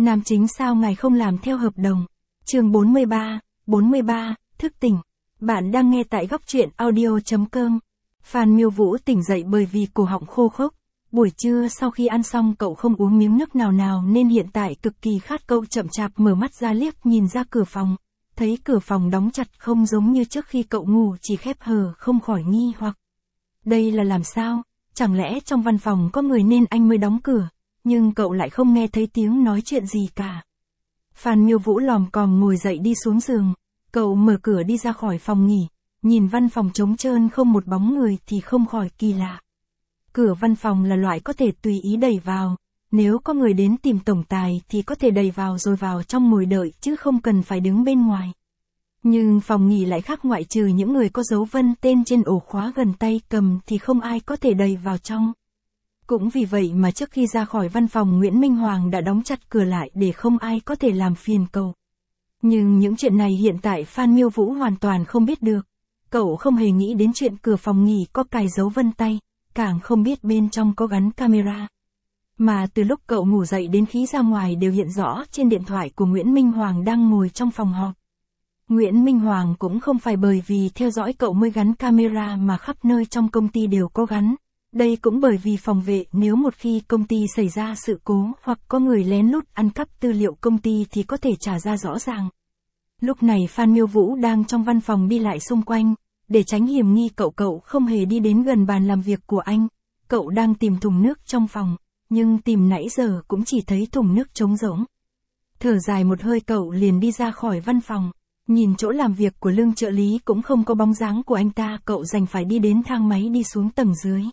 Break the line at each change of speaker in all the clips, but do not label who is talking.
Nam chính sao ngài không làm theo hợp đồng? Chương 43, thức tỉnh. Bạn đang nghe tại góc truyện audio.com. Phan Miêu Vũ tỉnh dậy bởi vì cổ họng khô khốc. Buổi trưa sau khi ăn xong cậu không uống miếng nước nào nên hiện tại cực kỳ khát. Cậu chậm chạp mở mắt ra liếc nhìn ra cửa phòng. Thấy cửa phòng đóng chặt không giống như trước khi cậu ngủ chỉ khép hờ, không khỏi nghi hoặc. Đây là làm sao? Chẳng lẽ trong văn phòng có người nên anh mới đóng cửa? Nhưng cậu lại không nghe thấy tiếng nói chuyện gì cả. Phan Miêu Vũ lòm còm ngồi dậy đi xuống giường. Cậu mở cửa đi ra khỏi phòng nghỉ. Nhìn văn phòng trống trơn không một bóng người thì không khỏi kỳ lạ. Cửa văn phòng là loại có thể tùy ý đẩy vào. Nếu có người đến tìm tổng tài thì có thể đẩy vào rồi vào trong ngồi đợi chứ không cần phải đứng bên ngoài. Nhưng phòng nghỉ lại khác, ngoại trừ những người có dấu vân tên trên ổ khóa gần tay cầm thì không ai có thể đẩy vào trong. Cũng vì vậy mà trước khi ra khỏi văn phòng Nguyễn Minh Hoàng đã đóng chặt cửa lại để không ai có thể làm phiền cậu. Nhưng những chuyện này hiện tại Phan Miêu Vũ hoàn toàn không biết được. Cậu không hề nghĩ đến chuyện cửa phòng nghỉ có cài dấu vân tay, càng không biết bên trong có gắn camera. Mà từ lúc cậu ngủ dậy đến khi ra ngoài đều hiện rõ trên điện thoại của Nguyễn Minh Hoàng đang ngồi trong phòng họp. Nguyễn Minh Hoàng cũng không phải bởi vì theo dõi cậu mới gắn camera mà khắp nơi trong công ty đều có gắn. Đây cũng bởi vì phòng vệ, nếu một khi công ty xảy ra sự cố hoặc có người lén lút ăn cắp tư liệu công ty thì có thể trả ra rõ ràng. Lúc này Phan Miêu Vũ đang trong văn phòng đi lại xung quanh, để tránh hiểm nghi cậu không hề đi đến gần bàn làm việc của anh. Cậu đang tìm thùng nước trong phòng, nhưng tìm nãy giờ cũng chỉ thấy thùng nước trống rỗng. Thở dài một hơi cậu liền đi ra khỏi văn phòng. Nhìn chỗ làm việc của Lương trợ lý cũng không có bóng dáng của anh ta, cậu đành phải đi đến thang máy đi xuống tầng dưới.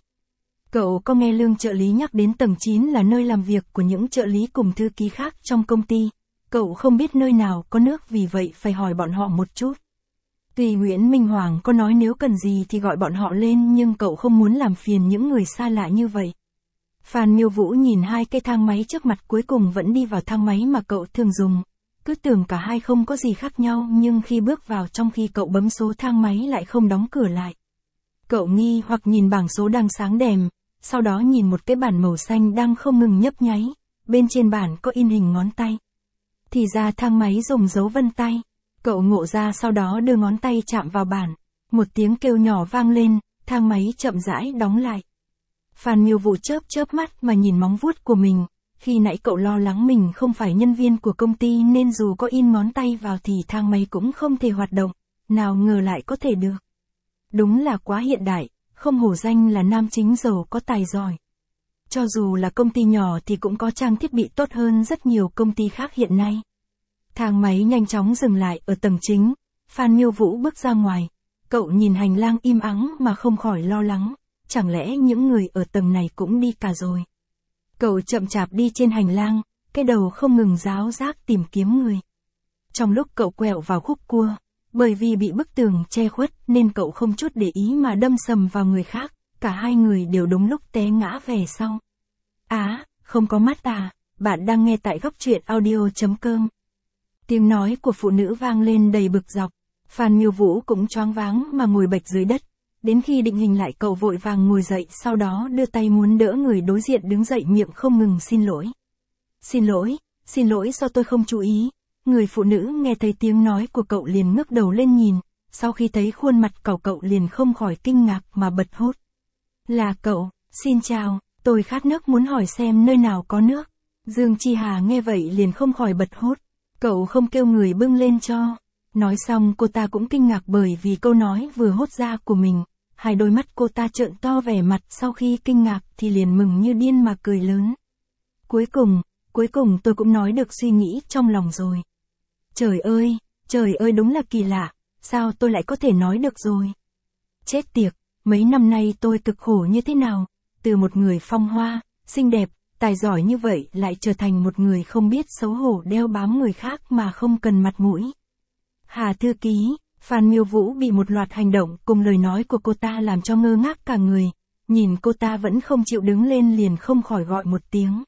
Cậu có nghe Lương trợ lý nhắc đến tầng 9 là nơi làm việc của những trợ lý cùng thư ký khác trong công ty. Cậu không biết nơi nào có nước, vì vậy phải hỏi bọn họ một chút. Tuy Nguyễn Minh Hoàng có nói nếu cần gì thì gọi bọn họ lên, nhưng cậu không muốn làm phiền những người xa lạ như vậy. Phan Miêu Vũ nhìn hai cái thang máy trước mặt cuối cùng vẫn đi vào thang máy mà cậu thường dùng. Cứ tưởng cả hai không có gì khác nhau, nhưng khi bước vào trong khi cậu bấm số thang máy lại không đóng cửa lại. Cậu nghi hoặc nhìn bảng số đang sáng đèn, sau đó nhìn một cái bản màu xanh đang không ngừng nhấp nháy, bên trên bản có in hình ngón tay. Thì ra thang máy dùng dấu vân tay. Cậu ngộ ra sau đó đưa ngón tay chạm vào bản. Một tiếng kêu nhỏ vang lên, thang máy chậm rãi đóng lại. Phan Miêu Vũ chớp mắt mà nhìn móng vuốt của mình. Khi nãy cậu lo lắng mình không phải nhân viên của công ty nên dù có in ngón tay vào thì thang máy cũng không thể hoạt động. Nào ngờ lại có thể được. Đúng là quá hiện đại, không hổ danh là nam chính giàu có tài giỏi. Cho dù là công ty nhỏ thì cũng có trang thiết bị tốt hơn rất nhiều công ty khác hiện nay. Thang máy nhanh chóng dừng lại ở tầng chính. Phan Miêu Vũ bước ra ngoài. Cậu nhìn hành lang im ắng mà không khỏi lo lắng. Chẳng lẽ những người ở tầng này cũng đi cả rồi? Cậu chậm chạp đi trên hành lang, cái đầu không ngừng ráo rác tìm kiếm người. Trong lúc cậu quẹo vào khúc cua, bởi vì bị bức tường che khuất nên cậu không chút để ý mà đâm sầm vào người khác, cả hai người đều đúng lúc té ngã về sau. Không có mắt à, bạn đang nghe tại góc truyện audio.com. Tiếng nói của phụ nữ vang lên đầy bực dọc, Phan Miêu Vũ cũng choáng váng mà ngồi bệt dưới đất. Đến khi định hình lại cậu vội vàng ngồi dậy, sau đó đưa tay muốn đỡ người đối diện đứng dậy, miệng không ngừng xin lỗi. Xin lỗi do tôi không chú ý. Người phụ nữ nghe thấy tiếng nói của cậu liền ngước đầu lên nhìn, sau khi thấy khuôn mặt cậu liền không khỏi kinh ngạc mà bật thốt. Là cậu, xin chào, tôi khát nước muốn hỏi xem nơi nào có nước. Dương Chi Hà nghe vậy liền không khỏi bật thốt. Cậu không kêu người bưng lên cho. Nói xong cô ta cũng kinh ngạc bởi vì câu nói vừa hốt ra của mình. Hai đôi mắt cô ta trợn to vẻ mặt, sau khi kinh ngạc thì liền mừng như điên mà cười lớn. Cuối cùng tôi cũng nói được suy nghĩ trong lòng rồi. Trời ơi đúng là kỳ lạ, sao tôi lại có thể nói được rồi? Chết tiệt, mấy năm nay tôi cực khổ như thế nào, từ một người phong hoa, xinh đẹp, tài giỏi như vậy lại trở thành một người không biết xấu hổ đeo bám người khác mà không cần mặt mũi. Hà thư ký, Phan Miêu Vũ bị một loạt hành động cùng lời nói của cô ta làm cho ngơ ngác cả người, nhìn cô ta vẫn không chịu đứng lên liền không khỏi gọi một tiếng.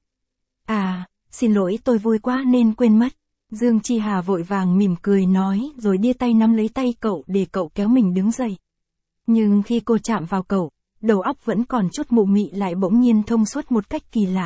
Xin lỗi, tôi vui quá nên quên mất. Dương Chi Hà vội vàng mỉm cười nói rồi đưa tay nắm lấy tay cậu để cậu kéo mình đứng dậy. Nhưng khi cô chạm vào cậu, đầu óc vẫn còn chút mụ mị lại bỗng nhiên thông suốt một cách kỳ lạ.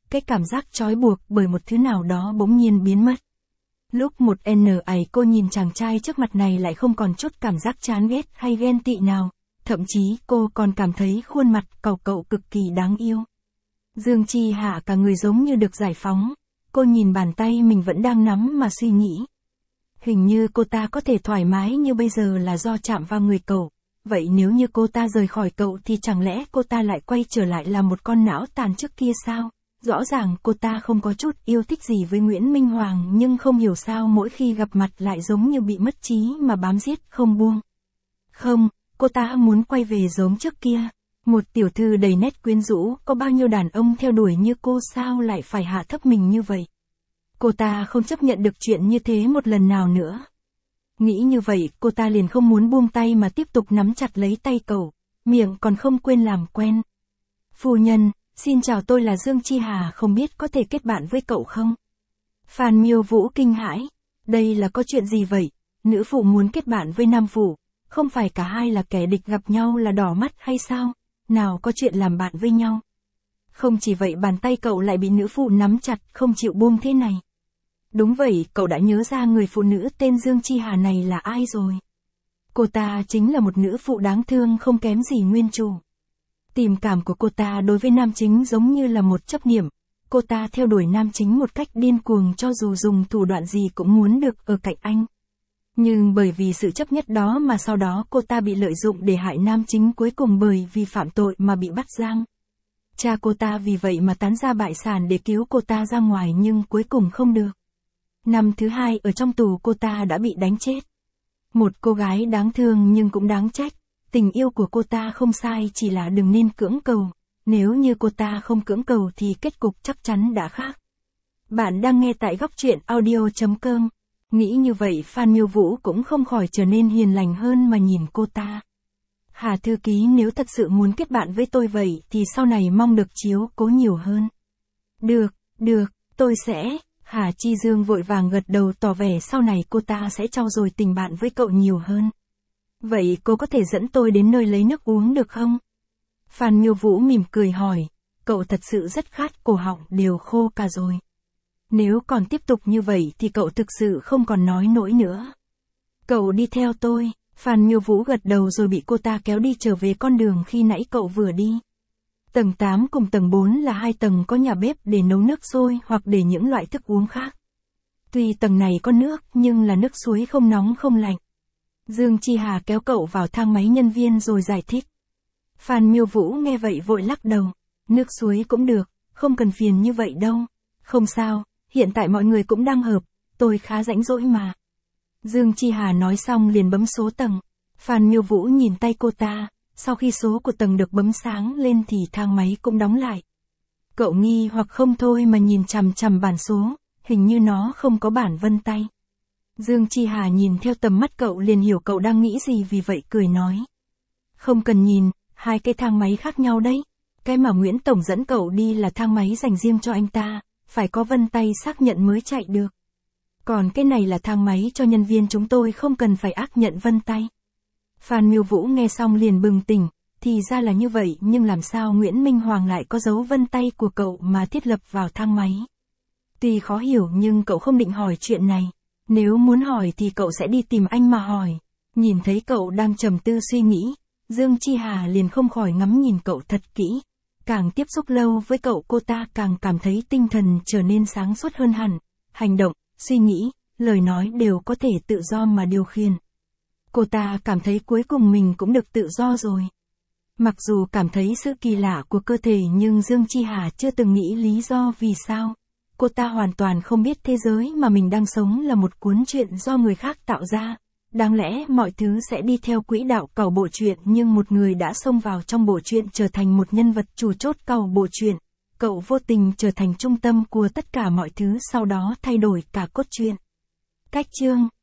cái cảm giác trói buộc bởi một thứ nào đó bỗng nhiên biến mất. Lúc một ấy cô nhìn chàng trai trước mặt này lại không còn chút cảm giác chán ghét hay ghen tị nào, thậm chí cô còn cảm thấy khuôn mặt cậu cực kỳ đáng yêu. Dương Chi Hạ cả người giống như được giải phóng, cô nhìn bàn tay mình vẫn đang nắm mà suy nghĩ. Hình như cô ta có thể thoải mái như bây giờ là do chạm vào người cậu, vậy nếu như cô ta rời khỏi cậu thì chẳng lẽ cô ta lại quay trở lại là một con não tàn trước kia sao? Rõ ràng cô ta không có chút yêu thích gì với Nguyễn Minh Hoàng nhưng không hiểu sao mỗi khi gặp mặt lại giống như bị mất trí mà bám giết không buông. Không, cô ta muốn quay về giống trước kia. Một tiểu thư đầy nét quyến rũ, có bao nhiêu đàn ông theo đuổi như cô sao lại phải hạ thấp mình như vậy? Cô ta không chấp nhận được chuyện như thế một lần nào nữa. Nghĩ như vậy, cô ta liền không muốn buông tay mà tiếp tục nắm chặt lấy tay cậu, miệng còn không quên làm quen. Phu nhân, xin chào, tôi là Dương Chi Hà, không biết có thể kết bạn với cậu không? Phan Miêu Vũ kinh hãi. Đây là có chuyện gì vậy? Nữ phụ muốn kết bạn với nam phụ, không phải cả hai là kẻ địch gặp nhau là đỏ mắt hay sao? Nào có chuyện làm bạn với nhau. Không chỉ vậy, bàn tay cậu lại bị nữ phụ nắm chặt không chịu buông thế này. Đúng vậy, cậu đã nhớ ra người phụ nữ tên Dương Chi Hà này là ai rồi. Cô ta chính là một nữ phụ đáng thương không kém gì nguyên chủ. Tình cảm của cô ta đối với nam chính giống như là một chấp niệm. Cô ta theo đuổi nam chính một cách điên cuồng cho dù dùng thủ đoạn gì cũng muốn được ở cạnh anh. Nhưng bởi vì sự chấp nhất đó mà sau đó cô ta bị lợi dụng để hại nam chính, cuối cùng bởi vì phạm tội mà bị bắt giam. Cha cô ta vì vậy mà tán gia bại sản để cứu cô ta ra ngoài nhưng cuối cùng không được. Năm thứ hai ở trong tù cô ta đã bị đánh chết. Một cô gái đáng thương nhưng cũng đáng trách. Tình yêu của cô ta không sai, chỉ là đừng nên cưỡng cầu. Nếu như cô ta không cưỡng cầu thì kết cục chắc chắn đã khác. Bạn đang nghe tại góc truyện audio.com. Nghĩ như vậy Phan Miêu Vũ cũng không khỏi trở nên hiền lành hơn mà nhìn cô ta. Hà thư ký, nếu thật sự muốn kết bạn với tôi vậy thì sau này mong được chiếu cố nhiều hơn. Được, tôi sẽ. Hà Chi Dương vội vàng gật đầu tỏ vẻ sau này cô ta sẽ trau dồi tình bạn với cậu nhiều hơn. Vậy cô có thể dẫn tôi đến nơi lấy nước uống được không? Phan Miêu Vũ mỉm cười hỏi, cậu thật sự rất khát, cổ họng đều khô cả rồi. Nếu còn tiếp tục như vậy thì cậu thực sự không còn nói nổi nữa. Cậu đi theo tôi. Phan Miêu Vũ gật đầu rồi bị cô ta kéo đi trở về con đường khi nãy cậu vừa đi. Tầng 8 cùng tầng 4 là hai tầng có nhà bếp để nấu nước sôi hoặc để những loại thức uống khác. Tuy tầng này có nước nhưng là nước suối không nóng không lạnh. Dương Chi Hà kéo cậu vào thang máy nhân viên rồi giải thích. Phan Miêu Vũ nghe vậy vội lắc đầu. Nước suối cũng được, không cần phiền như vậy đâu. Không sao, hiện tại mọi người cũng đang hợp, tôi khá rảnh rỗi mà. Dương Chi Hà nói xong liền bấm số tầng. Phan Miêu Vũ nhìn tay cô ta, sau khi số của tầng được bấm sáng lên thì thang máy cũng đóng lại. Cậu nghi hoặc không thôi mà nhìn chằm chằm bản số, hình như nó không có bản vân tay. Dương Chi Hà nhìn theo tầm mắt cậu liền hiểu cậu đang nghĩ gì, vì vậy cười nói. Không cần nhìn, hai cái thang máy khác nhau đấy. Cái mà Nguyễn Tổng dẫn cậu đi là thang máy dành riêng cho anh ta, phải có vân tay xác nhận mới chạy được. Còn cái này là thang máy cho nhân viên chúng tôi, không cần phải áp nhận vân tay. Phan Miêu Vũ nghe xong liền bừng tỉnh, thì ra là như vậy, nhưng làm sao Nguyễn Minh Hoàng lại có dấu vân tay của cậu mà thiết lập vào thang máy? Tuy khó hiểu nhưng cậu không định hỏi chuyện này. Nếu muốn hỏi thì cậu sẽ đi tìm anh mà hỏi. Nhìn thấy cậu đang trầm tư suy nghĩ, Dương Chi Hà liền không khỏi ngắm nhìn cậu thật kỹ. Càng tiếp xúc lâu với cậu, cô ta càng cảm thấy tinh thần trở nên sáng suốt hơn hẳn. Hành động, suy nghĩ, lời nói đều có thể tự do mà điều khiển. Cô ta cảm thấy cuối cùng mình cũng được tự do rồi. Mặc dù cảm thấy sự kỳ lạ của cơ thể nhưng Dương Chi Hà chưa từng nghĩ lý do vì sao. Cô ta hoàn toàn không biết thế giới mà mình đang sống là một cuốn truyện do người khác tạo ra. Đáng lẽ mọi thứ sẽ đi theo quỹ đạo cầu bộ truyện, nhưng một người đã xông vào trong bộ truyện trở thành một nhân vật chủ chốt cầu bộ truyện. Cậu vô tình trở thành trung tâm của tất cả mọi thứ, sau đó thay đổi cả cốt truyện. Cách chương